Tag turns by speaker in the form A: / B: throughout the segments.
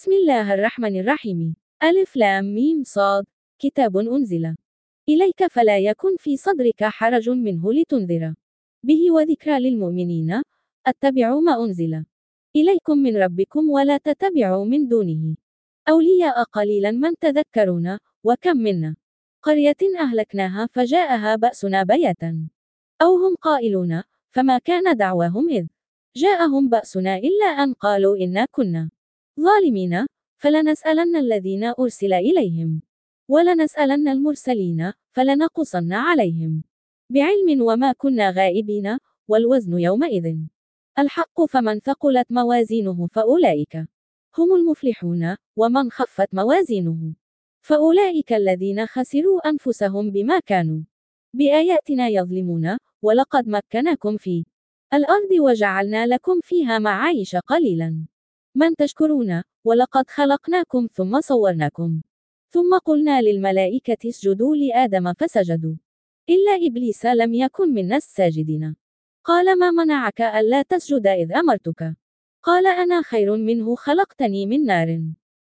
A: بسم الله الرحمن الرحيم. ألف لام ميم صاد. كتاب أنزل إليك فلا يكن في صدرك حرج منه لتنذر به وذكرى للمؤمنين. اتبعوا ما أنزل إليكم من ربكم ولا تتبعوا من دونه أولياء قليلا من تذكرون. وكم منا قرية أهلكناها فجاءها بأسنا بياتا أو هم قائلون فما كان دعواهم إذ جاءهم بأسنا إلا أن قالوا إنا كنا ظالمين. فلنسألن الذين أرسل إليهم ولنسألن المرسلين فلنقصن عليهم بعلم وما كنا غائبين. والوزن يومئذ الحق فمن ثقلت موازينه فأولئك هم المفلحون ومن خفت موازينه فأولئك الذين خسروا أنفسهم بما كانوا بآياتنا يظلمون. ولقد مكناكم في الأرض وجعلنا لكم فيها معايش قليلا من تشكرون. ولقد خلقناكم ثم صورناكم ثم قلنا للملائكة اسجدوا لآدم فسجدوا إلا إبليس لم يكن من الساجدين. قال ما منعك ألا تسجد إذ أمرتك؟ قال أنا خير منه خلقتني من نار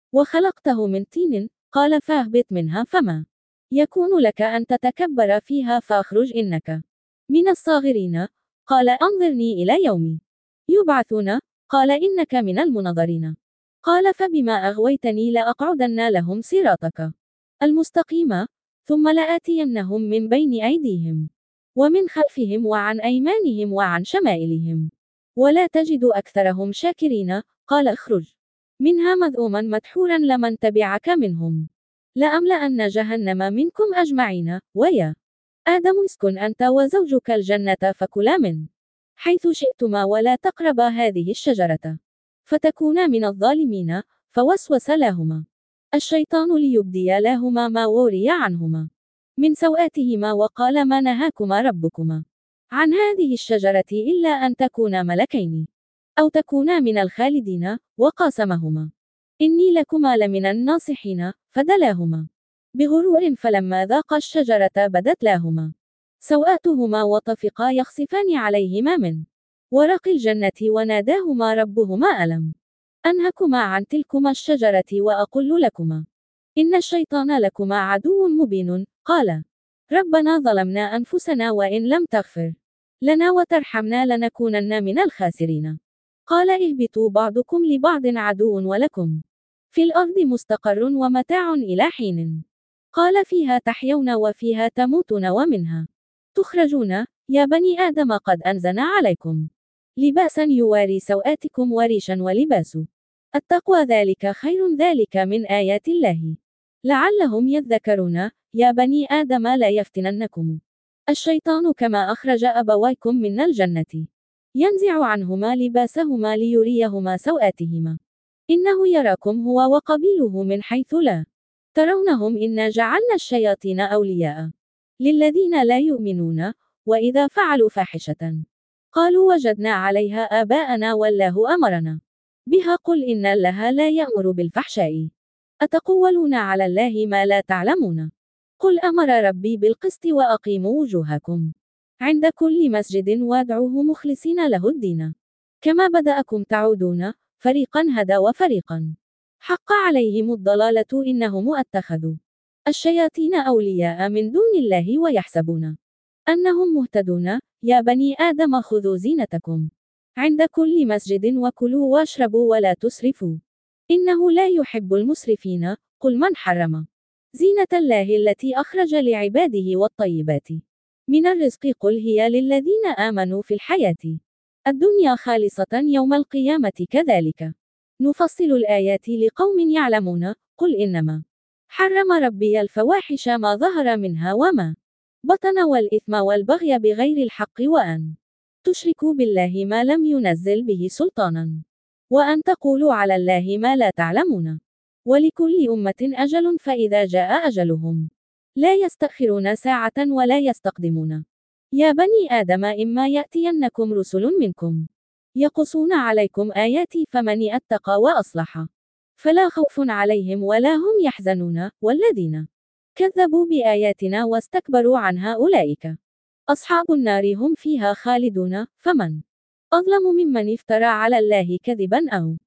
A: وخلقته من طين. قال فاهبط منها فما يكون لك أن تتكبر فيها فاخرج إنك من الصاغرين. قال أنظرني إلى يوم يبعثون. قال إنك من المنظرين. قال فبما أغويتني لأقعدن لهم صراطك المستقيم ثم لآتينهم من بين أيديهم ومن خلفهم وعن أيمانهم وعن شمائلهم ولا تجد أكثرهم شاكرين. قال اخرج منها مذءوما مدحورا لمن تبعك منهم لأملأن جهنم منكم أجمعين. ويا آدم اسكن أنت وزوجك الجنة فكلا من حيث شئتما ولا تقربا هذه الشجرة فتكونا من الظالمين. فوسوس لهما الشيطان ليبدي لهما ما وري عنهما من سوآتهما وقال ما نهاكما ربكما عن هذه الشجرة إلا أن تكونا ملكين أو تكونا من الخالدين. وقاسمهما إني لكما لمن الناصحين فدلاهما بغرور فلما ذاقا الشجرة بدت لهما سوآتهما وطفقا يخصفان عليهما من ورق الجنة وناداهما ربهما ألم أنهكما عن تلكما الشجرة وأقل لكما إن الشيطان لكما عدو مبين. قال ربنا ظلمنا أنفسنا وإن لم تغفر لنا وترحمنا لنكونن من الخاسرين. قال اهبطوا بعضكم لبعض عدو ولكم في الأرض مستقر ومتاع إلى حين. قال فيها تحيون وفيها تموتون ومنها تخرجون. يا بني آدم قد أنزلنا عليكم لباسا يواري سوآتكم وريشا ولباس التقوى ذلك خير ذلك من آيات الله لعلهم يذكرون. يا بني آدم لا يفتننكم الشيطان كما أخرج أبويكم من الجنة ينزع عنهما لباسهما ليريهما سوآتهما إنه يراكم هو وقبيله من حيث لا ترونهم إنا جعلنا الشياطين أولياء للذين لا يؤمنون وإذا فعلوا فاحشة قالوا وجدنا عليها آباءنا والله أمرنا بها قل إن الله لا يأمر بالفحشاء أتقولون على الله ما لا تعلمون. قل أمر ربي بالقسط وأقيموا وجوهكم عند كل مسجد وادعوه مخلصين له الدين كما بدأكم تعودون. فريقا هدى وفريقا حق عليهم الضلالة إنهم اتخذوا الشياطين أولياء من دون الله ويحسبون أنهم مهتدون. يا بني آدم خذوا زينتكم عند كل مسجد وكلوا واشربوا ولا تسرفوا إنه لا يحب المسرفين. قل من حرم زينة الله التي أخرج لعباده والطيبات من الرزق قل هي للذين آمنوا في الحياة الدنيا خالصة يوم القيامة كذلك نفصل الآيات لقوم يعلمون. قل إنما حرم ربي الفواحش ما ظهر منها وما بطن والإثم والبغي بغير الحق وأن تشركوا بالله ما لم ينزل به سلطانا وأن تقولوا على الله ما لا تعلمون. ولكل أمة أجل فإذا جاء أجلهم لا يستأخرون ساعة ولا يستقدمون. يا بني آدم إما يأتينكم رسل منكم يقصون عليكم آياتي فمن اتقى وأصلح فلا خوف عليهم ولا هم يحزنون. والذين كذبوا بآياتنا واستكبروا عنها أولئك أصحاب النار هم فيها خالدون. فمن أظلم ممن افترى على الله كذبا أو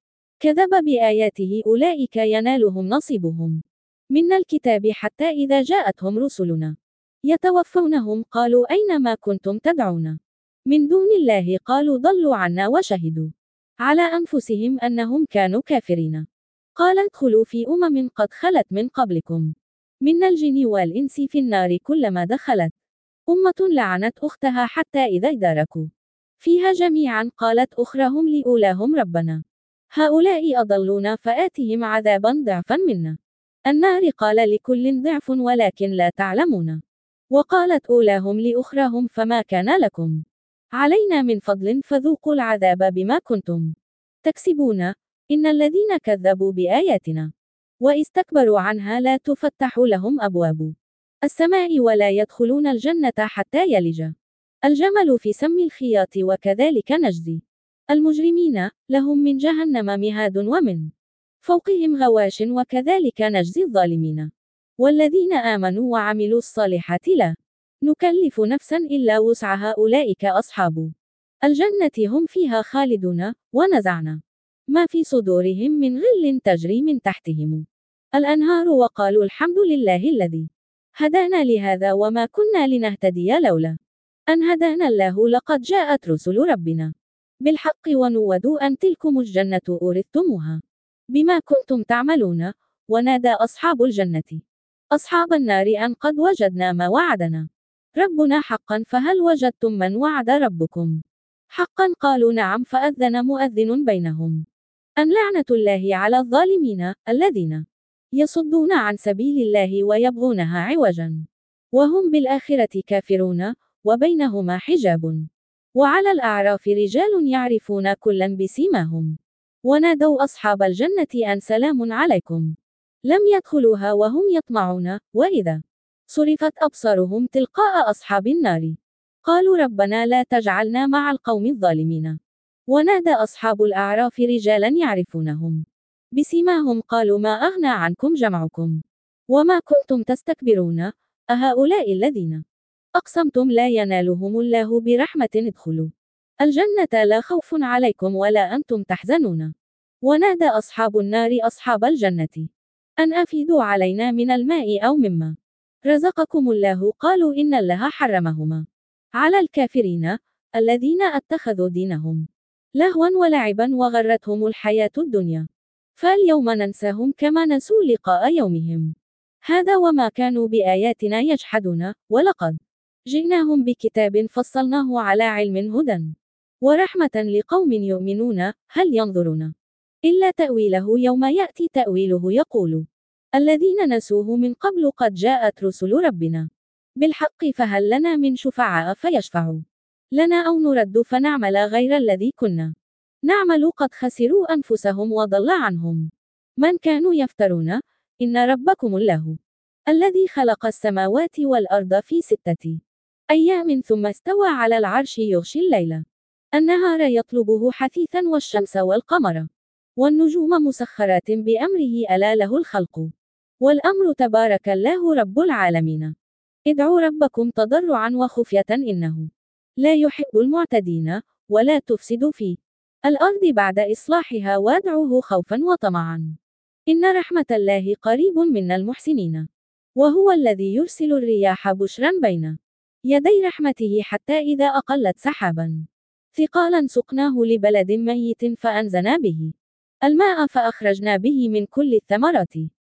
A: كذب بآياته أولئك ينالهم نصيبهم من الكتاب حتى إذا جاءتهم رسلنا يتوفونهم قالوا أين ما كنتم تدعون من دون الله قالوا ضلوا عنا وشهدوا على أنفسهم أنهم كانوا كافرين. قال ادخلوا في قد خلت من قبلكم من الجن والإنس في النار كلما دخلت أمة لعنت أختها حتى إذا اداركوا فيها جميعا قالت أخراهم لأولاهم ربنا هؤلاء أضلونا فآتهم عذابا ضعفا منا النار قال لكل ضعف ولكن لا تعلمون وقالت أولاهم لأخراهم فما كان لكم علينا من فضل فذوقوا العذاب بما كنتم تكسبون إن الذين كذبوا بآياتنا واستكبروا عنها لا تفتح لهم أبواب السماء ولا يدخلون الجنة حتى يلج الجمل في سم الخياط وكذلك نجزي المجرمين لهم من جهنم مهاد ومن فوقهم غواش وكذلك نجزي الظالمين والذين آمنوا وعملوا الصالحات لا نكلف نفسا إلا وسعها أولئك أصحاب الجنة هم فيها خالدون ونزعنا ما في صدورهم من غل تجري من تحتهم الأنهار وقالوا الحمد لله الذي هدانا لهذا وما كنا لنهتدي لولا أن هدانا الله لقد جاءت رسل ربنا بالحق ونودوا أن تلكم الجنة أورثتموها بما كنتم تعملون ونادى أصحاب الجنة أصحاب النار أن قد وجدنا ما وعدنا ربنا حقا فهل وجدتم من وعد ربكم حقا قالوا نعم فأذن مؤذن بينهم أن لعنة الله على الظالمين الذين يصدون عن سبيل الله ويبغونها عوجا وهم بالآخرة كافرون وبينهما حجاب وعلى الأعراف رجال يعرفون كلا بسيماهم ونادوا أصحاب الجنة أن سلام عليكم لم يدخلوها وهم يطمعون وإذا صرفت أبصارهم تلقاء أصحاب النار قالوا ربنا لا تجعلنا مع القوم الظالمين ونادى أصحاب الأعراف رجالا يعرفونهم بسيماهم قالوا ما أغنى عنكم جمعكم وما كنتم تستكبرون أهؤلاء الذين أقسمتم لا ينالهم الله برحمة ادخلوا الجنة لا خوف عليكم ولا أنتم تحزنون ونادى أصحاب النار أصحاب الجنة أن أفيدوا علينا من الماء أو مما رزقكم الله قالوا إن الله حرمهما على الكافرين الذين اتخذوا دينهم لهوا ولعبا وغرتهم الحياة الدنيا فاليوم ننساهم كما نسوا لقاء يومهم هذا وما كانوا بآياتنا يجحدون ولقد جئناهم بكتاب فصلناه على علم هدى ورحمة لقوم يؤمنون هل ينظرون إلا تأويله يوم يأتي تأويله يقول الذين نسوه من قبل قد جاءت رسل ربنا بالحق فهل لنا من شفعاء فيشفعوا لنا أو نرد فنعمل غير الذي كنا نعمل قد خسروا أنفسهم وضل عنهم من كانوا يفترون إن ربكم الله الذي خلق السماوات والأرض في 6 أيام ثم استوى على العرش يغشي الليل النهار يطلبه حثيثا والشمس والقمر والنجوم مسخرات بأمره ألا له الخلق والأمر تبارك الله رب العالمين ادعوا ربكم تضرعا وخفية إنه لا يحب المعتدين ولا تفسدوا في الأرض بعد إصلاحها وادعوه خوفا وطمعا إن رحمة الله قريب من المحسنين وهو الذي يرسل الرياح بشرا بين يدي رحمته حتى إذا أقلت سحابا ثقالا سقناه لبلد ميت فأنزلنا به الماء فأخرجنا به من كل الثمرات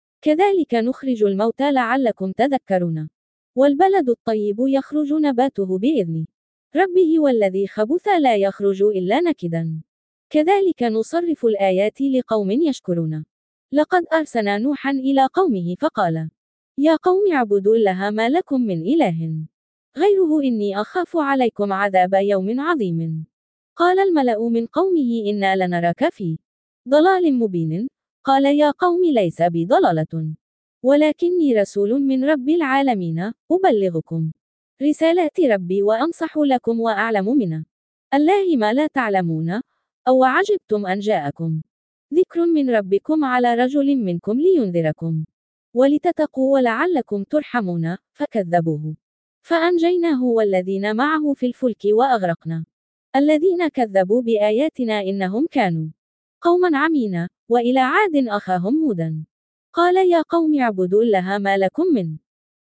A: كذلك نخرج الموتى لعلكم تذكرون والبلد الطيب يخرج نباته بإذن ربه والذي خبث لا يخرج إلا نكدا كذلك نصرف الآيات لقوم يشكرون لقد أرسلنا نوحا إلى قومه فقال يا قوم اعبدوا الله ما لكم من إله غيره إني أخاف عليكم عذاب يوم عظيم قال الملأ من قومه إنا لنراك في ضلال مبين قال يا قوم ليس بي ضلالة ولكني رسول من رب العالمين أبلغكم رسالات ربي وأنصح لكم وأعلم من الله ما لا تعلمون أو عجبتم أن جاءكم ذكر من ربكم على رجل منكم لينذركم ولتتقوا ولعلكم ترحمون فكذبوه فأنجيناه والذين معه في الفلك وأغرقنا الذين كذبوا بآياتنا إنهم كانوا قوما عمين وإلى عاد أخاهم هودا قال يا قوم اعبدوا الله ما لكم من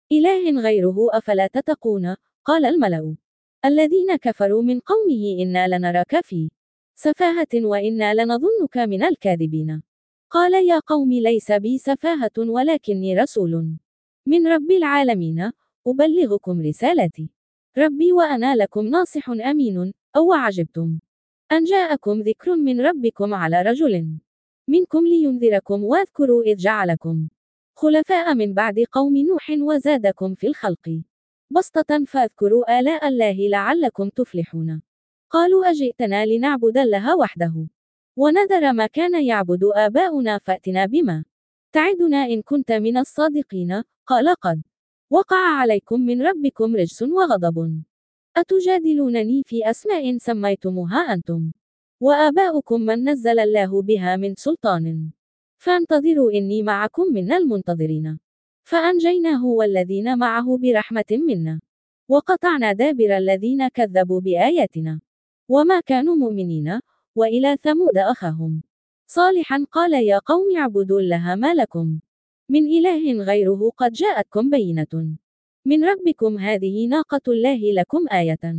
A: إله غيره أفلا تتقون. قال الملأ الذين كفروا من قومه إنا لنراك في سفاهة وإنا لنظنك من الكاذبين. قال يا قوم ليس بي سفاهة ولكني رسول من رب العالمين أبلغكم رسالتي ربي وأنا لكم ناصح أمين. أو عجبتم أن جاءكم ذكر من ربكم على رجل منكم لينذركم واذكروا إذ جعلكم خلفاء من بعد قوم نوح وزادكم في الخلق بسطة فاذكروا آلاء الله لعلكم تفلحون. قالوا أجئتنا لنعبد الله وحده ونذر ما كان يعبد آباؤنا فأتنا بما تعدنا إن كنت من الصادقين. قال قد وقع عليكم من ربكم رجس وغضب أتجادلونني في أسماء سميتموها أنتم وآباؤكم من نزل الله بها من سلطان فانتظروا إني معكم من المنتظرين. فأنجيناه والذين معه برحمة منا وقطعنا دابر الذين كذبوا بآياتنا وما كانوا مؤمنين. وإلى ثمود أخاهم صالحا قال يا قوم اعبدوا الله ما لكم من إله غيره قد جاءتكم بينة من ربكم هذه ناقة الله لكم آية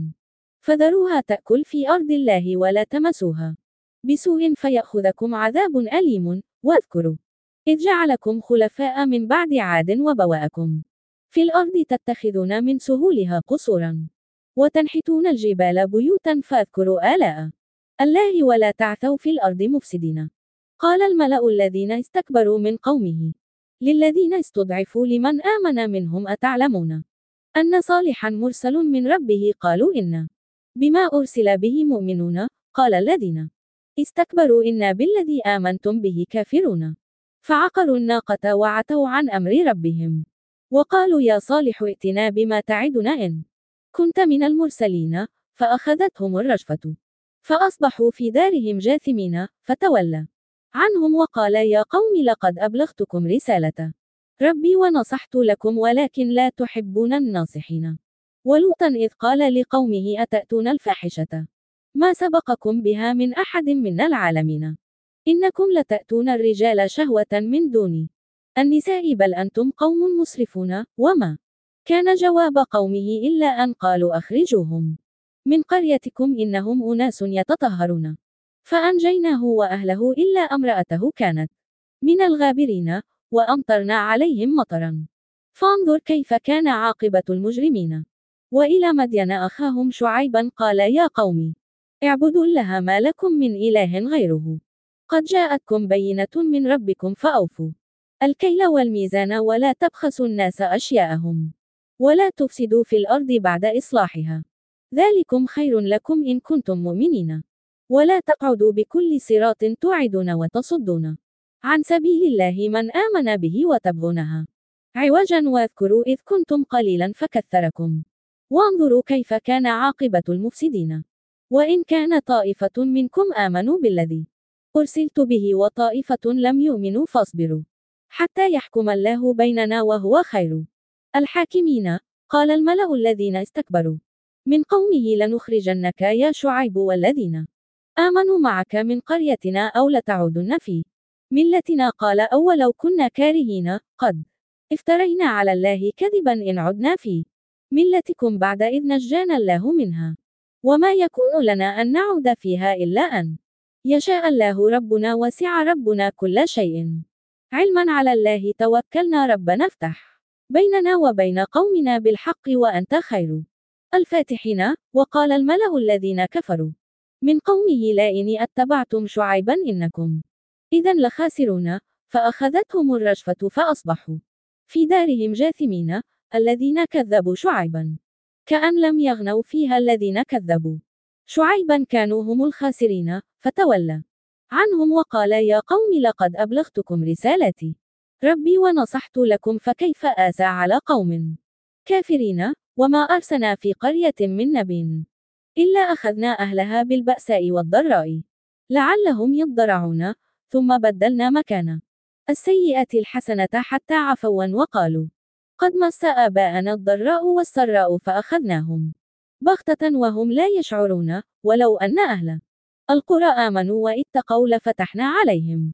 A: فذروها تأكل في أرض الله ولا تمسوها بسوء فيأخذكم عذاب أليم. واذكروا إذ جعلكم خلفاء من بعد عاد وبوأكم في الأرض تتخذون من سهولها قصورا وتنحتون الجبال بيوتا فاذكروا آلاء الله ولا تعثوا في الأرض مفسدين. قال الملأ الذين استكبروا من قومه للذين استضعفوا لمن آمن منهم أتعلمون أن صالحا مرسل من ربه قالوا إنا بما أرسل به مؤمنون. قال الذين استكبروا إنا بالذي آمنتم به كافرون فعقروا الناقة وعتوا عن أمر ربهم وقالوا يا صالح ائتنا بما تعدنا إن كنت من المرسلين. فأخذتهم الرجفة فأصبحوا في دارهم جاثمين. فتولى عنهم وقال يا قوم لقد أبلغتكم رسالة ربي ونصحت لكم ولكن لا تحبون الناصحين. ولوطا إذ قال لقومه أتأتون الفاحشة ما سبقكم بها من أحد من العالمين إنكم لتأتون الرجال شهوة من دون النساء بل أنتم قوم مسرفون. وما كان جواب قومه إلا أن قالوا أخرجوهم من قريتكم إنهم أناس يتطهرون. فأنجيناه وأهله إلا امرأته كانت من الغابرين وأمطرنا عليهم مطرا فانظر كيف كان عاقبة المجرمين. وإلى مدين أخاهم شعيبا قال يا قوم اعبدوا الله ما لكم من إله غيره قد جاءتكم بينة من ربكم فأوفوا الكيل والميزان ولا تبخسوا الناس أشياءهم ولا تفسدوا في الأرض بعد إصلاحها ذلكم خير لكم إن كنتم مؤمنين. ولا تقعدوا بكل صراط توعدون وتصدون عن سبيل الله من آمن به وتبغونها عوجا واذكروا إذ كنتم قليلا فكثركم وانظروا كيف كان عاقبة المفسدين. وإن كان طائفة منكم آمنوا بالذي أرسلت به وطائفة لم يؤمنوا فاصبروا حتى يحكم الله بيننا وهو خير الحاكمين. قال الملأ الذين استكبروا من قومه لنخرجنك يا شعيب والذين آمنوا معك من قريتنا أو لتعودن في ملتنا. قال أولو كنا كارهين قد افترينا على الله كذبا إن عدنا في ملتكم بعد إذ نجانا الله منها وما يكون لنا أن نعود فيها إلا أن يشاء الله ربنا وسع ربنا كل شيء علما على الله توكلنا ربنا افتح بيننا وبين قومنا بالحق وأنت خير الفاتحين. وقال الملأ الذين كفروا من قومه لئن اتبعتم شعيبا إنكم إذا لخاسرون. فأخذتهم الرجفة فأصبحوا في دارهم جاثمين. الذين كذبوا شعيبا كأن لم يغنوا فيها الذين كذبوا شعيبا كانوا هم الخاسرين. فتولى عنهم وقال يا قوم لقد أبلغتكم رسالتي ربي ونصحت لكم فكيف آسى على قوم كافرين. وما أرسلنا في قرية من نبي إلا أخذنا أهلها بالبأساء والضراء لعلهم يضرعون ثم بدلنا مكان السيئة الحسنة حتى عفوا وقالوا قد مس آباءنا الضراء والسراء فأخذناهم بغتة وهم لا يشعرون. ولو أن أهل القرى آمنوا واتقوا لفتحنا عليهم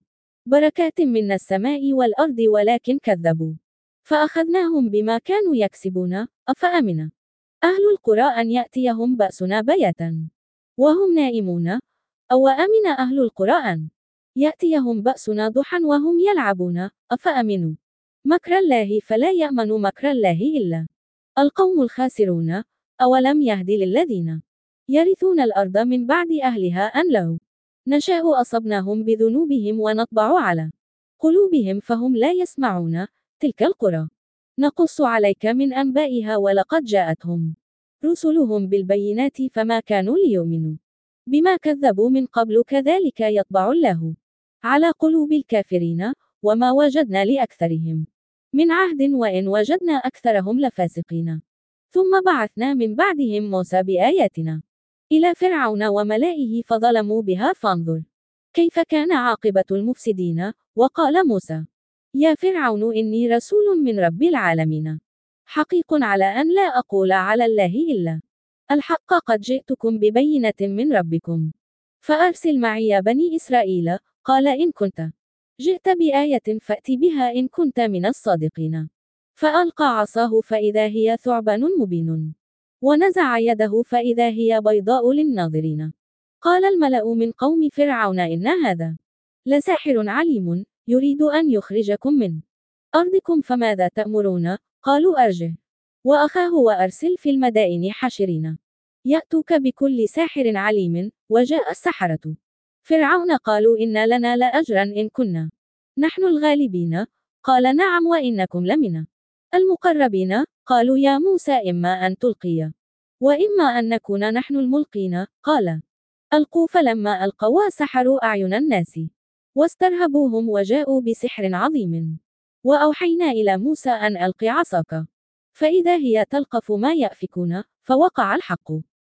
A: بركات من السماء والأرض ولكن كذبوا فأخذناهم بما كانوا يكسبون. أفأمن أهل القرى أن يأتيهم بأسنا بياتا وهم نائمون أو أمن أهل القرى أن يأتيهم بأسنا ضحى وهم يلعبون. أفأمنوا مكر الله فلا يأمن مكر الله إلا القوم الخاسرون. أولم يهد للذين يرثون الأرض من بعد أهلها أن لو نشاء أصبناهم بذنوبهم ونطبع على قلوبهم فهم لا يسمعون. تلك القرى نقص عليك من أنبائها ولقد جاءتهم رسلهم بالبينات فما كانوا ليؤمنوا بما كذبوا من قبل كذلك يطبع الله على قلوب الكافرين وما وجدنا لأكثرهم من عهد وإن وجدنا أكثرهم لفاسقين. ثم بعثنا من بعدهم موسى بآياتنا إلى فرعون وملئه فظلموا بها فانظر كيف كان عاقبة المفسدين. وقال موسى يا فرعون إني رسول من رب العالمين حقيق على أن لا أقول على الله إلا الحق قد جئتكم ببينة من ربكم فأرسل معي بني إسرائيل. قال إن كنت جئت بآية فأت بها إن كنت من الصادقين. فألقى عصاه فإذا هي ثعبان مبين ونزع يده فإذا هي بيضاء للناظرين. قال الملأ من قوم فرعون إن هذا لساحر عليم يريد أن يخرجكم من أرضكم فماذا تأمرون؟ قالوا أرجه وأخاه وأرسل في المدائن حاشرين يأتوك بكل ساحر عليم. وجاء السحرة فرعون قالوا إن لنا لأجرا إن كنا نحن الغالبين. قال نعم وإنكم لمن المقربين. قالوا يا موسى إما أن تلقي وإما أن نكون نحن الملقين. قال ألقوا فلما ألقوا سحروا أعين الناس واسترهبوهم وجاءوا بسحر عظيم. وأوحينا إلى موسى أن ألق عصاك فإذا هي تلقف ما يأفكون فوقع الحق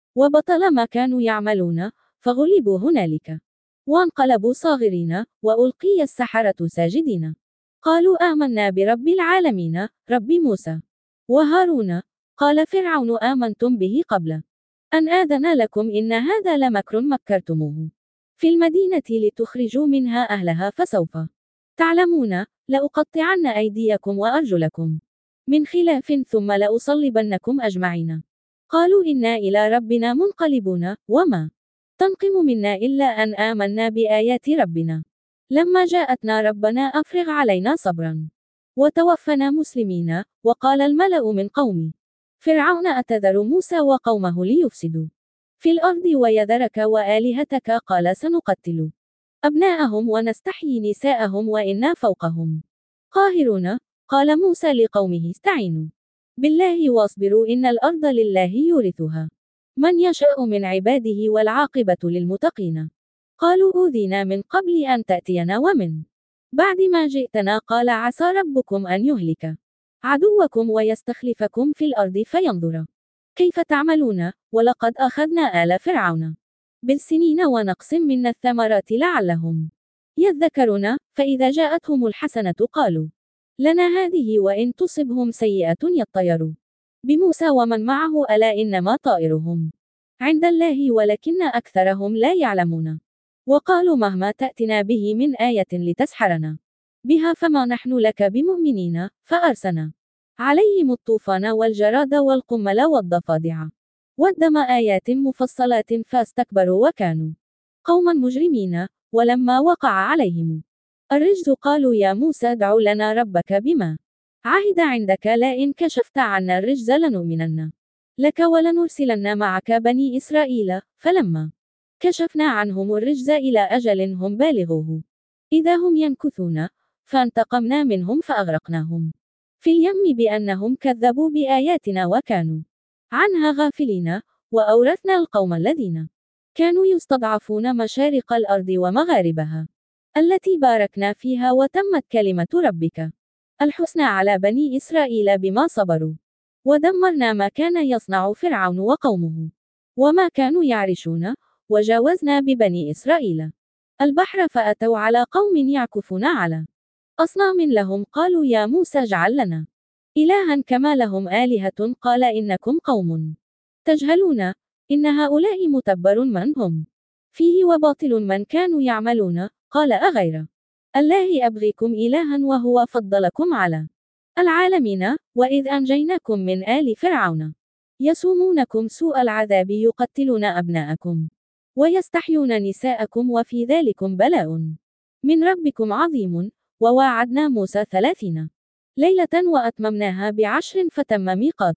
A: وبطل ما كانوا يعملون فغلبوا هنالك وانقلبوا صاغرين وألقي السحرة ساجدين قالوا آمنا برب العالمين رب موسى وهارون. قال فرعون آمنتم به قبل أن آذن لكم إن هذا لمكر مكرتموه في المدينة لتخرجوا منها أهلها فسوف تعلمون لأقطعن أيديكم وأرجلكم من خلاف ثم لأصلبنكم أجمعين. قالوا إنا إلى ربنا منقلبون وما تنقم منا إلا أن آمنا بآيات ربنا لما جاءتنا ربنا أفرغ علينا صبرا وتوفنا مسلمين. وقال الملأ من قوم فرعون أتذر موسى وقومه ليفسدوا في الأرض ويذرك وآلهتك قال سنقتل أبناءهم ونستحيي نساءهم وإنا فوقهم قاهرون. قال موسى لقومه استعينوا بالله واصبروا إن الأرض لله يورثها من يشاء من عباده والعاقبة للمتقين. قالوا أوذينا من قبل أن تأتينا ومن بعد ما جئتنا. قال عسى ربكم أن يهلك عدوكم ويستخلفكم في الأرض فينظر كيف تعملون. ولقد أخذنا آل فرعون بالسنين ونقص من الثمرات لعلهم يذكرون. فإذا جاءتهم الحسنة قالوا لنا هذه وإن تصبهم سيئة يطيروا بموسى ومن معه ألا إنما طائرهم عند الله ولكن أكثرهم لا يعلمون. وقالوا مهما تأتنا به من آية لتسحرنا بها فما نحن لك بمؤمنين. فأرسلنا عليهم الطوفان والجراد والقمل والضفادع والدم آيات مفصلات فاستكبروا وكانوا قوما مجرمين. ولما وقع عليهم الرجز قالوا يا موسى ادع لنا ربك بما عهد عندك لئن كشفت عنا الرجز لنؤمنن لك ولنرسلن معك بني إسرائيل. فلما كشفنا عنهم الرجز إلى أجل هم بالغوه إذا هم ينكثون فانتقمنا منهم فأغرقناهم في اليم بأنهم كذبوا بآياتنا وكانوا عنها غافلين. وأورثنا القوم الذين كانوا يستضعفون مشارق الأرض ومغاربها التي باركنا فيها وتمت كلمة ربك الحسنى على بني إسرائيل بما صبروا ودمرنا ما كان يصنع فرعون وقومه وما كانوا يعرشون. وجاوزنا ببني إسرائيل البحر فأتوا على قوم يعكفون على أصنام لهم قالوا يا موسى اجعل لنا إلها كما لهم آلهة قال إنكم قوم تجهلون إن هؤلاء متبر من هم فيه وباطل من كانوا يعملون. قال أغير الله أبغيكم إلها وهو فضلكم على العالمين، وإذ أنجيناكم من آل فرعون يسومونكم سوء العذاب يقتلون أبناءكم ويستحيون نساءكم وفي ذلكم بلاء من ربكم عظيم. وواعدنا موسى 30 ليلة وأتممناها ب10 فتم ميقات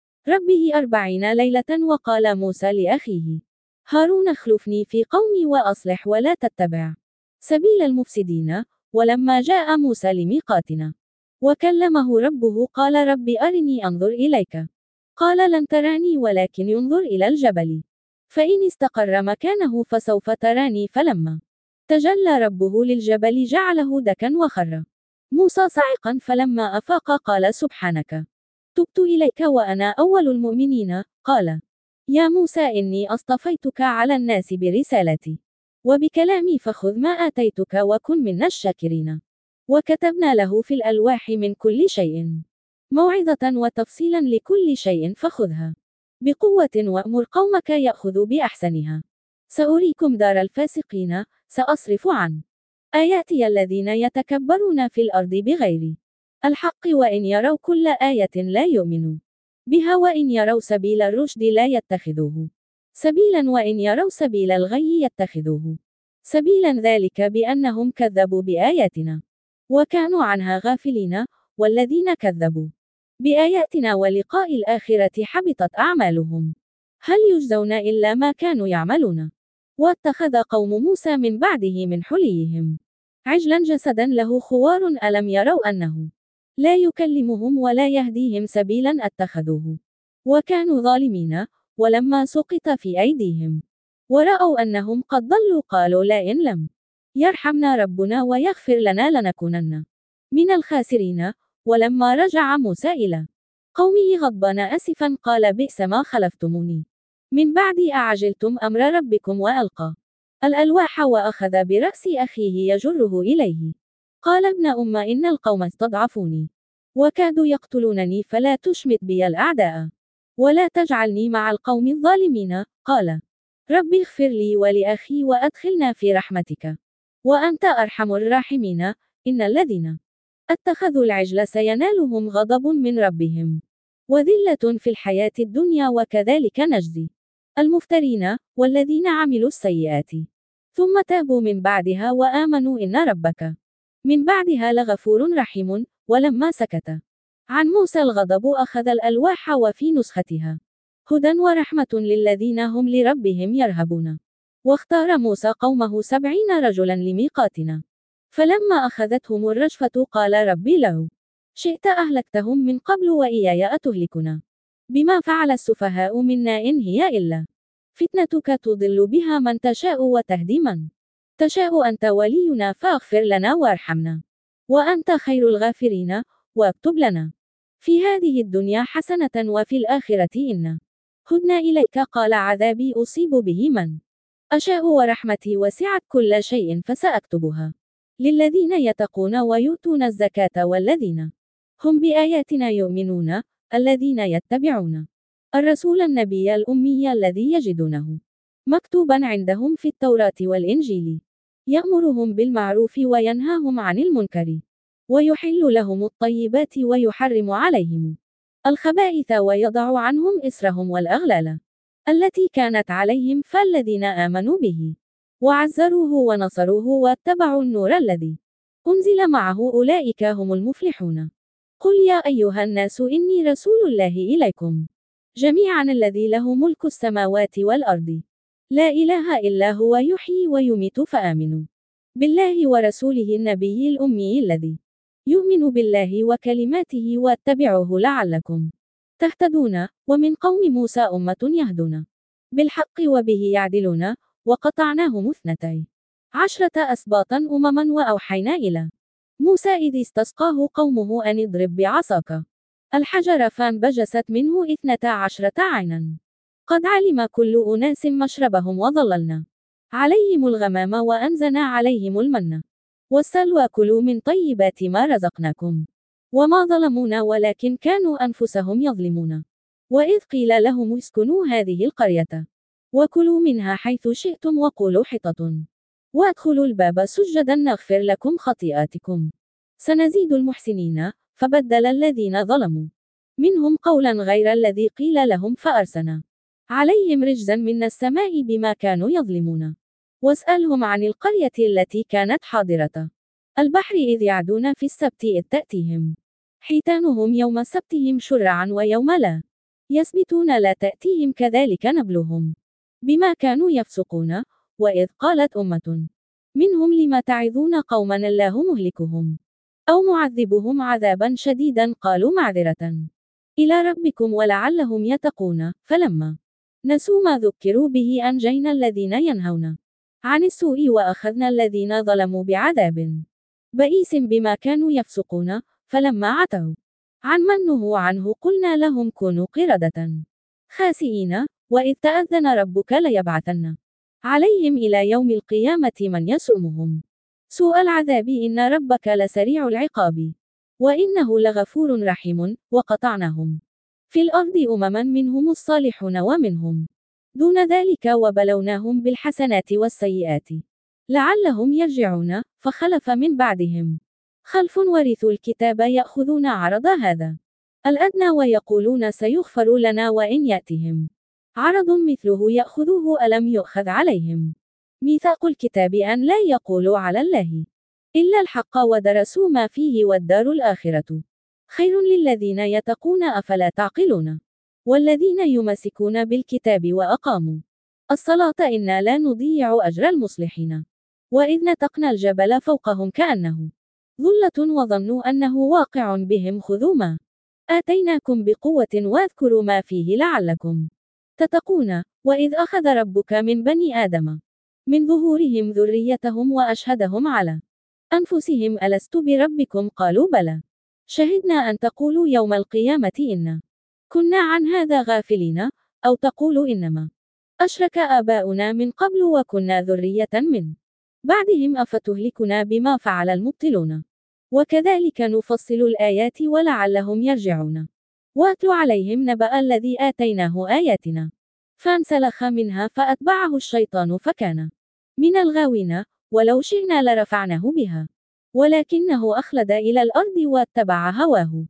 A: ربه 40 ليلة. وقال موسى لأخيه هارون اخلفني في قومي وأصلح ولا تتبع سبيل المفسدين. ولما جاء موسى لميقاتنا وكلمه ربه قال رب أرني أنظر إليك قال لن تراني ولكن ينظر إلى الجبل فإن استقر مكانه فسوف تراني. فلما تجلى ربه للجبل جعله دكا وخر موسى صعقا. فلما أفاق قال سبحانك تبت إليك وأنا أول المؤمنين. قال يا موسى إني أصطفيتك على الناس برسالتي وبكلامي فخذ ما آتيتك وكن من الشاكرين. وكتبنا له في الألواح من كل شيء موعظة وتفصيلا لكل شيء فخذها بقوة وأمر قومك يأخذوا بأحسنها سأريكم دار الفاسقين. سأصرف عن آياتي الذين يتكبرون في الأرض بغير الحق وإن يروا كل آية لا يؤمنوا بها وإن يروا سبيل الرشد لا يتخذوه سبيلا وإن يروا سبيل الغي يتخذوه سبيلا ذلك بأنهم كذبوا بآياتنا وكانوا عنها غافلين. والذين كذبوا بآياتنا ولقاء الآخرة حبطت أعمالهم هل يجزون إلا ما كانوا يعملون. واتخذ قوم موسى من بعده من حليهم عجلا جسدا له خوار ألم يروا أنه لا يكلمهم ولا يهديهم سبيلا اتخذوه وكانوا ظالمين. ولما سقط في أيديهم ورأوا أنهم قد ضلوا قالوا لئن لم يرحمنا ربنا ويغفر لنا لنكونن من الخاسرين. ولما رجع موسى إلى قومه غضبان أسفا قال بئس ما خلفتموني من بعدي أعجلتم أمر ربكم وألقى الألواح وأخذ برأس أخيه يجره إليه قال ابن أم إن القوم استضعفوني وكادوا يقتلونني فلا تشمت بي الأعداء ولا تجعلني مع القوم الظالمين. قال رب اغفر لي ولأخي وأدخلنا في رحمتك وأنت أرحم الراحمين. إن الذين اتخذوا العجل سينالهم غضب من ربهم وذلة في الحياة الدنيا وكذلك نجزي المفترين. والذين عملوا السيئات ثم تابوا من بعدها وآمنوا إن ربك من بعدها لغفور رحيم. ولما سكت عن موسى الغضب أخذ الألواح وفي نسختها هدى ورحمة للذين هم لربهم يرهبون. واختار موسى قومه 70 رجلا لميقاتنا فلما أخذتهم الرجفة قال ربي لو شئت أهلكتهم من قبل وإياي أتهلكنا بما فعل السفهاء منا إن هي إلا فتنتك تضل بها من تشاء وتهدي من تشاء أنت ولينا فاغفر لنا وارحمنا وأنت خير الغافرين. واكتب لنا في هذه الدنيا حسنة وفي الآخرة إنا هدنا إليك. قال عذابي أصيب به من أشاء ورحمتي وسعت كل شيء فسأكتبها للذين يتقون ويؤتون الزكاة والذين هم بآياتنا يؤمنون. الذين يتبعون الرسول النبي الأمي الذي يجدونه مكتوبا عندهم في التوراة والإنجيل يأمرهم بالمعروف وينهاهم عن المنكر ويحل لهم الطيبات ويحرم عليهم الخبائث ويضع عنهم إسرهم والأغلال التي كانت عليهم. فالذين آمنوا به وعزروه ونصروه واتبعوا النور الذي أنزل معه أولئك هم المفلحون. قل يا أيها الناس إني رسول الله إليكم جميعا الذي له ملك السماوات والأرض لا إله إلا هو يحيي ويميت فآمنوا بالله ورسوله النبي الأمي الذي يؤمن بالله وكلماته واتبعوه لعلكم تهتدون. ومن قوم موسى أمة يهدون بالحق وبه يعدلون. وقطعناهم 12 أسباطا أمما وأوحينا إلى موسى إذ استسقاه قومه أن اضرب بعصاك الحجر فانبجست منه 12 عينا قد علم كل أناس مشربهم وظللنا عليهم الغمام وأنزلنا عليهم المن والسلوى كلوا من طيبات ما رزقناكم وما ظلمونا ولكن كانوا أنفسهم يظلمون. وإذ قيل لهم اسكنوا هذه القرية وكلوا منها حيث شئتم وقولوا حطة وادخلوا الباب سجدا نغفر لكم خطيئاتكم سنزيد المحسنين. فبدل الذين ظلموا منهم قولا غير الذي قيل لهم فأرسلنا عليهم رجزا من السماء بما كانوا يظلمون. واسألهم عن القرية التي كانت حاضرة البحر إذ يعدون في السبت إذ تأتيهم حيتانهم يوم سبتهم شرعا ويوم لا يسبتون لا تأتيهم كذلك نبلهم بما كانوا يفسقون. وإذ قالت أمة منهم لم تعظون قوما الله مهلكهم أو معذبهم عذابا شديدا قالوا معذرة إلى ربكم ولعلهم يتقون. فلما نسوا ما ذكروا به أنجينا الذين ينهون عن السوء وأخذنا الذين ظلموا بعذاب بئيس بما كانوا يفسقون. فلما عتوا عن من نهوا عنه قلنا لهم كونوا قردة خاسئين. وإذ تأذن ربك ليبعثن عليهم إلى يوم القيامة من يسومهم سوء العذاب إن ربك لسريع العقاب وإنه لغفور رحيم. وقطعناهم في الأرض أمما منهم الصالحون ومنهم دون ذلك وبلوناهم بالحسنات والسيئات لعلهم يرجعون. فخلف من بعدهم خلف ورثوا الكتاب يأخذون عرض هذا الأدنى ويقولون سيغفر لنا وإن يأتهم عرض مثله يأخذوه. ألم يؤخذ عليهم ميثاق الكتاب أن لا يقولوا على الله إلا الحق ودرسوا ما فيه والدار الآخرة خير للذين يتقون أفلا تعقلون. والذين يمسكون بالكتاب وأقاموا الصلاة إنا لا نضيع أجر المصلحين. وإذ نتقنا الجبل فوقهم كأنه ظلة وظنوا أنه واقع بهم خذوا ما آتيناكم بقوة واذكروا ما فيه لعلكم تتقون. وإذ أخذ ربك من بني آدم من ظهورهم ذريتهم وأشهدهم على أنفسهم ألست بربكم قالوا بلى شهدنا أن تقولوا يوم القيامة إنا كنا عن هذا غافلين أو تقولوا إنما أشرك آباؤنا من قبل وكنا ذرية من بعدهم أفتهلكنا بما فعل المبطلون وكذلك نفصل الآيات ولعلهم يرجعون. واتل عليهم نبأ الذي آتيناه آياتنا فانسلخ منها فأتبعه الشيطان فكان من الغاوين. ولو شئنا لرفعناه بها ولكنه أخلد إلى الأرض واتبع هواه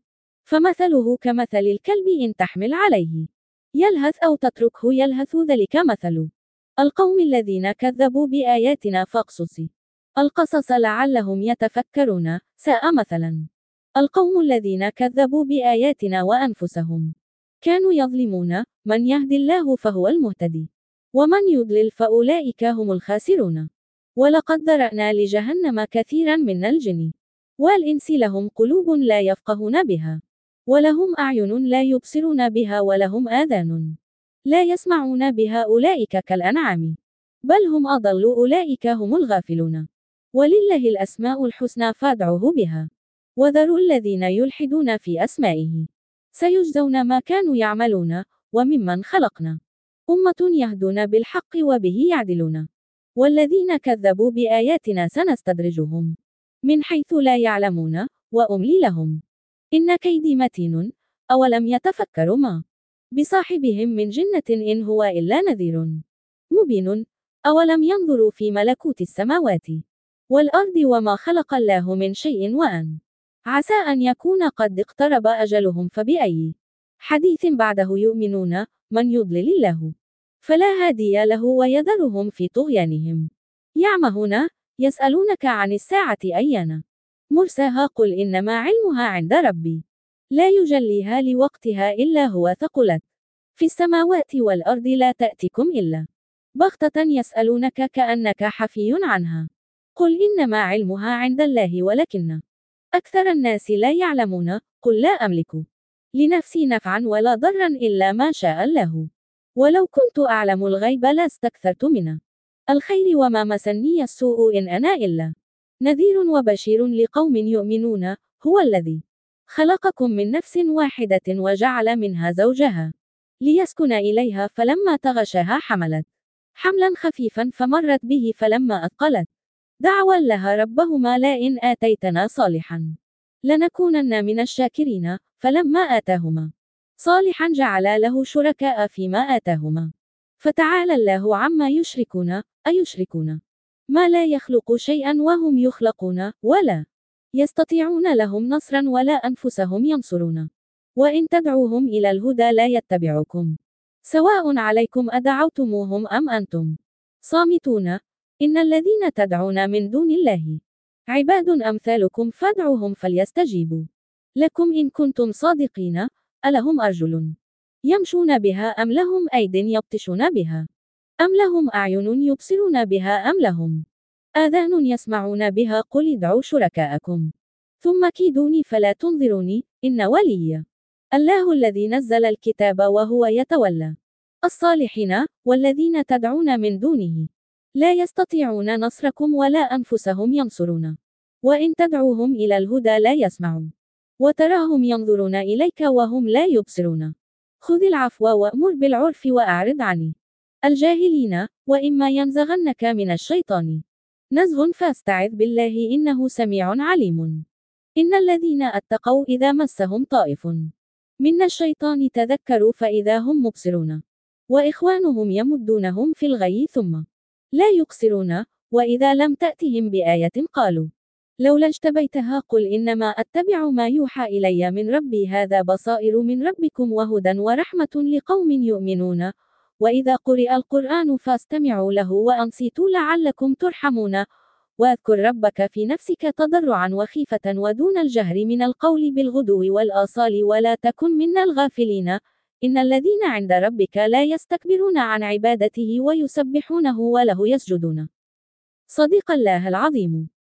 A: فمثله كمثل الكلب إن تحمل عليه يلهث أو تتركه يلهث ذلك مثل القوم الذين كذبوا بآياتنا فاقصص القصص لعلهم يتفكرون ساء مثلا القوم الذين كذبوا بآياتنا وأنفسهم كانوا يظلمون. من يهدي الله فهو المهتدي ومن يضلل فأولئك هم الخاسرون. ولقد ذرأنا لجهنم كثيرا من الجن والإنس لهم قلوب لا يفقهون بها ولهم أعين لا يبصرون بها ولهم آذان لا يسمعون بها أولئك كالأنعام بل هم أضل أولئك هم الغافلون. ولله الأسماء الحسنى فادعوه بها وذروا الذين يلحدون في أسمائه سيجزون ما كانوا يعملون. وممن خلقنا أمة يهدون بالحق وبه يعدلون والذين كذبوا بآياتنا سنستدرجهم من حيث لا يعلمون وأملي لهم إن كيدي متين. أولم يتفكروا ما بصاحبهم من جنة إن هو إلا نذير مبين. أولم ينظروا في ملكوت السماوات والأرض وما خلق الله من شيء وأن عسى أن يكون قد اقترب أجلهم فبأي حديث بعده يؤمنون. من يضلل الله فلا هادي له ويذرهم في طغيانهم يعمهون. يسألونك عن الساعة أيان مرساها قل إنما علمها عند ربي لا يجليها لوقتها إلا هو ثقلت في السماوات والأرض لا تأتيكم إلا بغتة يسألونك كأنك حفي عنها قل إنما علمها عند الله ولكن أكثر الناس لا يعلمون. قل لا أملك لنفسي نفعا ولا ضرا إلا ما شاء الله ولو كنت أعلم الغيب لاستكثرت من الخير وما مسني السوء إن أنا إلا نذير وبشير لقوم يؤمنون. هو الذي خلقكم من نفس واحدة وجعل منها زوجها ليسكن إليها فلما تغشاها حملت حملا خفيفا فمرت به فلما أثقلت دعوا لها ربهما لئن آتيتنا صالحا لنكونن من الشاكرين. فلما آتاهما صالحا جعلا له شركاء فيما آتاهما فتعالى الله عما يشركون. أيشركون ما لا يخلق شيئا وهم يخلقون، ولا يستطيعون لهم نصرا ولا أنفسهم ينصرون. وإن تدعوهم إلى الهدى لا يتبعوكم، سواء عليكم أدعوتموهم أم أنتم صامتون. إن الذين تدعون من دون الله عباد أمثالكم فادعوهم فليستجيبوا لكم إن كنتم صادقين. ألهم أرجل يمشون بها أم لهم أيد يبطشون بها أم لهم أعين يبصرون بها أم لهم آذان يسمعون بها؟ قل ادعوا شركاءكم ثم كيدوني فلا تنظروني. إن وليي الله الذي نزل الكتاب وهو يتولى الصالحين. والذين تدعون من دونه لا يستطيعون نصركم ولا أنفسهم ينصرون. وإن تدعوهم إلى الهدى لا يسمعوا وتراهم ينظرون إليك وهم لا يبصرون. خذ العفو وأمر بالعرف وأعرض عن الجاهلين. وإما ينزغنك من الشيطان نزغ فاستعذ بالله إنه سميع عليم. إن الذين اتقوا إذا مسهم طائف من الشيطان تذكروا فإذا هم مبصرون. وإخوانهم يمدونهم في الغي ثم لا يقصرون. وإذا لم تأتهم بآية قالوا لولا اجتبيتها قل إنما أتبع ما يوحى إلي من ربي هذا بصائر من ربكم وهدى ورحمة لقوم يؤمنون. وإذا قرئ القرآن فاستمعوا له وأنصتوا لعلكم ترحمون. واذكر ربك في نفسك تضرعا وخيفة ودون الجهر من القول بالغدو والآصال ولا تكن من الغافلين. إن الذين عند ربك لا يستكبرون عن عبادته ويسبحونه وله يسجدون. صدق الله العظيم.